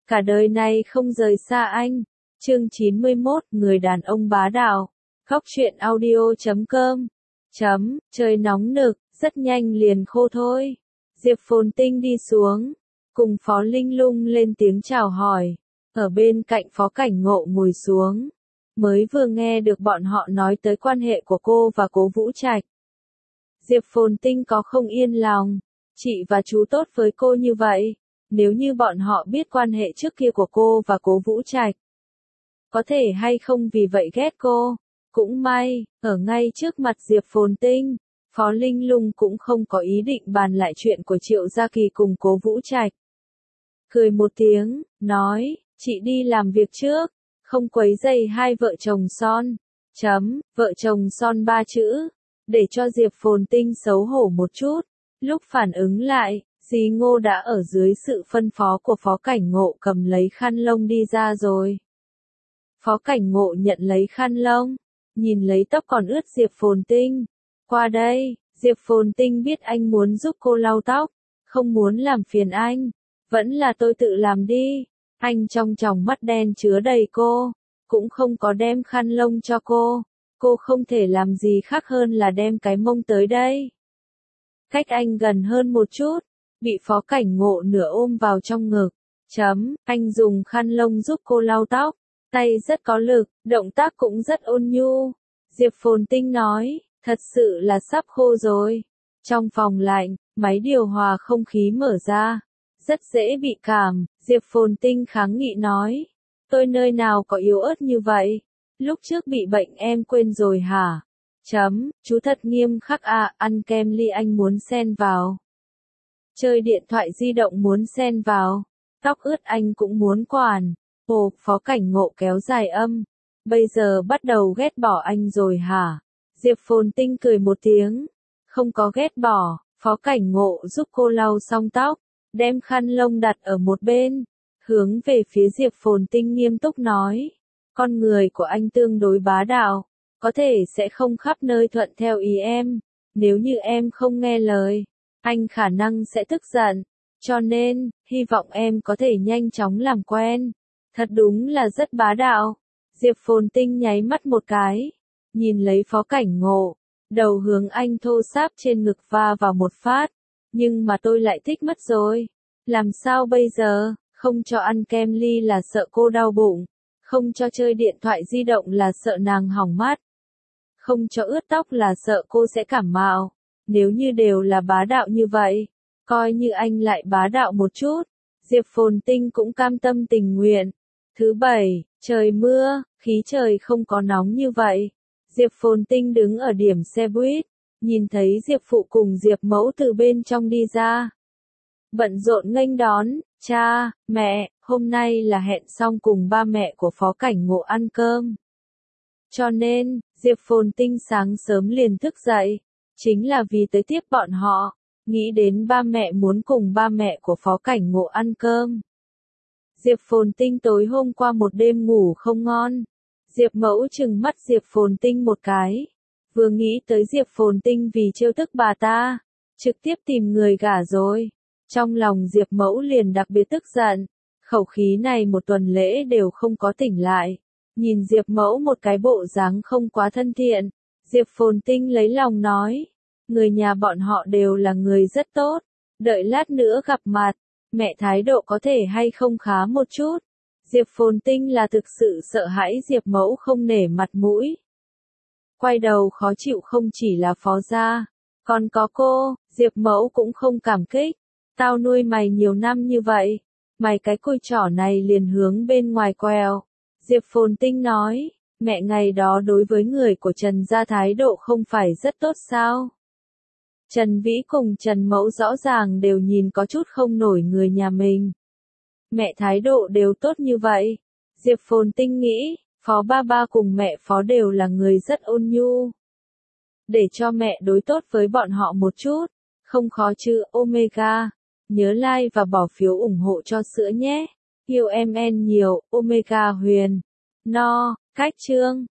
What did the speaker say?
cả đời này không rời xa anh. Chương 91, người đàn ông bá đạo. Góc truyện audio.com. Trời nóng nực, rất nhanh liền khô thôi. Diệp Phồn Tinh đi xuống, cùng Phó Linh Lung lên tiếng chào hỏi. Ở bên cạnh Phó Cảnh Ngộ ngồi xuống. Mới vừa nghe được bọn họ nói tới quan hệ của cô và Cố Vũ Trạch. Diệp Phồn Tinh có không yên lòng. Chị và chú tốt với cô như vậy. Nếu như bọn họ biết quan hệ trước kia của cô và Cố Vũ Trạch, có thể hay không vì vậy ghét cô. Cũng may, ở ngay trước mặt Diệp Phồn Tinh, Phó Linh Lung cũng không có ý định bàn lại chuyện của Triệu Gia Kỳ cùng Cố Vũ Trạch. Cười một tiếng, nói, chị đi làm việc trước, không quấy rầy hai vợ chồng son. Vợ chồng son 3 chữ, để cho Diệp Phồn Tinh xấu hổ một chút. Lúc phản ứng lại, dì Ngô đã ở dưới sự phân phó của Phó Cảnh Ngộ cầm lấy khăn lông đi ra rồi. Phó Cảnh Ngộ nhận lấy khăn lông, nhìn lấy tóc còn ướt Diệp Phồn Tinh. Qua đây, Diệp Phồn Tinh biết anh muốn giúp cô lau tóc, không muốn làm phiền anh. Vẫn là tôi tự làm đi. Anh trong tròng mắt đen chứa đầy cô, cũng không có đem khăn lông cho cô. Cô không thể làm gì khác hơn là đem cái mông tới đây. Cách anh gần hơn một chút, bị Phó Cảnh Ngộ nửa ôm vào trong ngực. Anh dùng khăn lông giúp cô lau tóc, tay rất có lực, động tác cũng rất ôn nhu. Diệp Phồn Tinh nói, thật sự là sắp khô rồi. Trong phòng lạnh, máy điều hòa không khí mở ra, rất dễ bị cảm. Diệp Phồn Tinh kháng nghị nói, tôi nơi nào có yếu ớt như vậy, lúc trước bị bệnh em quên rồi hả? Chú thật nghiêm khắc à, ăn kem ly anh muốn xen vào. Chơi điện thoại di động muốn xen vào. Tóc ướt anh cũng muốn quản. Ồ, Phó Cảnh Ngộ kéo dài âm. Bây giờ bắt đầu ghét bỏ anh rồi hả? Diệp Phồn Tinh cười một tiếng. Không có ghét bỏ, Phó Cảnh Ngộ giúp cô lau xong tóc, đem khăn lông đặt ở một bên, hướng về phía Diệp Phồn Tinh nghiêm túc nói. Con người của anh tương đối bá đạo, có thể sẽ không khắp nơi thuận theo ý em. Nếu như em không nghe lời, anh khả năng sẽ tức giận. Cho nên, hy vọng em có thể nhanh chóng làm quen. Thật đúng là rất bá đạo. Diệp Phồn Tinh nháy mắt một cái, nhìn lấy Phó Cảnh Ngộ, đầu hướng anh thô sáp trên ngực va vào một phát. Nhưng mà tôi lại thích mất rồi. Làm sao bây giờ? Không cho ăn kem ly là sợ cô đau bụng. Không cho chơi điện thoại di động là sợ nàng hỏng mắt. Không cho ướt tóc là sợ cô sẽ cảm mạo. Nếu như đều là bá đạo như vậy, coi như anh lại bá đạo một chút. Diệp Phồn Tinh cũng cam tâm tình nguyện. Thứ bảy, trời mưa, khí trời không có nóng như vậy. Diệp Phồn Tinh đứng ở điểm xe buýt, nhìn thấy Diệp Phụ cùng Diệp Mẫu từ bên trong đi ra. Bận rộn nghênh đón, cha, mẹ, hôm nay là hẹn xong cùng ba mẹ của Phó Cảnh Ngộ ăn cơm. Cho nên, Diệp Phồn Tinh sáng sớm liền thức dậy, chính là vì tới tiếp bọn họ, nghĩ đến ba mẹ muốn cùng ba mẹ của Phó Cảnh Ngộ ăn cơm. Diệp Phồn Tinh tối hôm qua một đêm ngủ không ngon. Diệp Mẫu trừng mắt Diệp Phồn Tinh một cái. Vừa nghĩ tới Diệp Phồn Tinh vì trêu tức bà ta, trực tiếp tìm người gả rồi. Trong lòng Diệp Mẫu liền đặc biệt tức giận. Khẩu khí này một tuần lễ đều không có tỉnh lại. Nhìn Diệp Mẫu một cái bộ dáng không quá thân thiện. Diệp Phồn Tinh lấy lòng nói. Người nhà bọn họ đều là người rất tốt. Đợi lát nữa gặp mặt, mẹ thái độ có thể hay không khá một chút. Diệp Phồn Tinh là thực sự sợ hãi Diệp Mẫu không nể mặt mũi. Quay đầu khó chịu không chỉ là Phó gia, còn có cô. Diệp Mẫu cũng không cảm kích. Tao nuôi mày nhiều năm như vậy, mày cái cùi chỏ này liền hướng bên ngoài quẹo. Diệp Phồn Tinh nói, mẹ ngày đó đối với người của Trần gia thái độ không phải rất tốt sao? Trần Vĩ cùng Trần Mẫu rõ ràng đều nhìn có chút không nổi người nhà mình. Mẹ thái độ đều tốt như vậy. Diệp Phồn Tinh nghĩ, Phó ba ba cùng mẹ Phó đều là người rất ôn nhu. Để cho mẹ đối tốt với bọn họ một chút, không khó chứ. Omega, nhớ like và bỏ phiếu ủng hộ cho sữa nhé. Yêu em nhiều, Omega Huyền. No, cách chương.